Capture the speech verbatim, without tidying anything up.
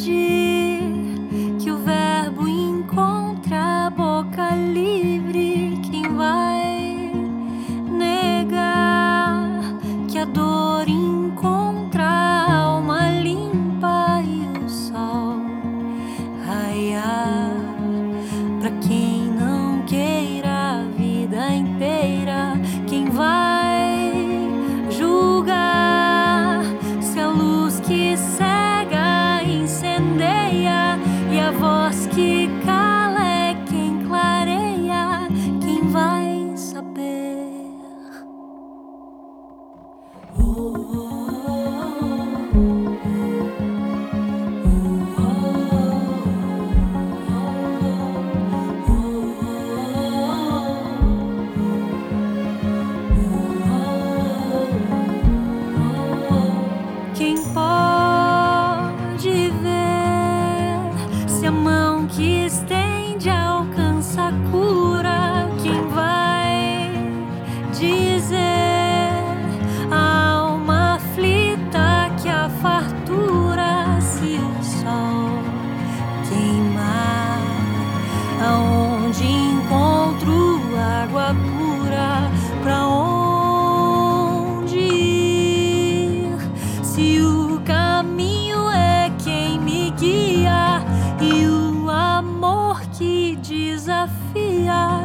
que o verbo encontra a boca livre. Quem vai negar que a dor encontra a alma limpa e o sol raiar? Pra quem não queira a vida inteira, quem vai julgar se a luz que cega incendeia e a voz que cala é quem clareia? Quem vai saber? Quem pode ver se a mão que estende alcança a cura? Quem vai dizer à alma aflita que a fartura, se o sol queimar, aonde encontro água pura? Pra onde ir? Se o caminho é quem me guia e o amor que desafia,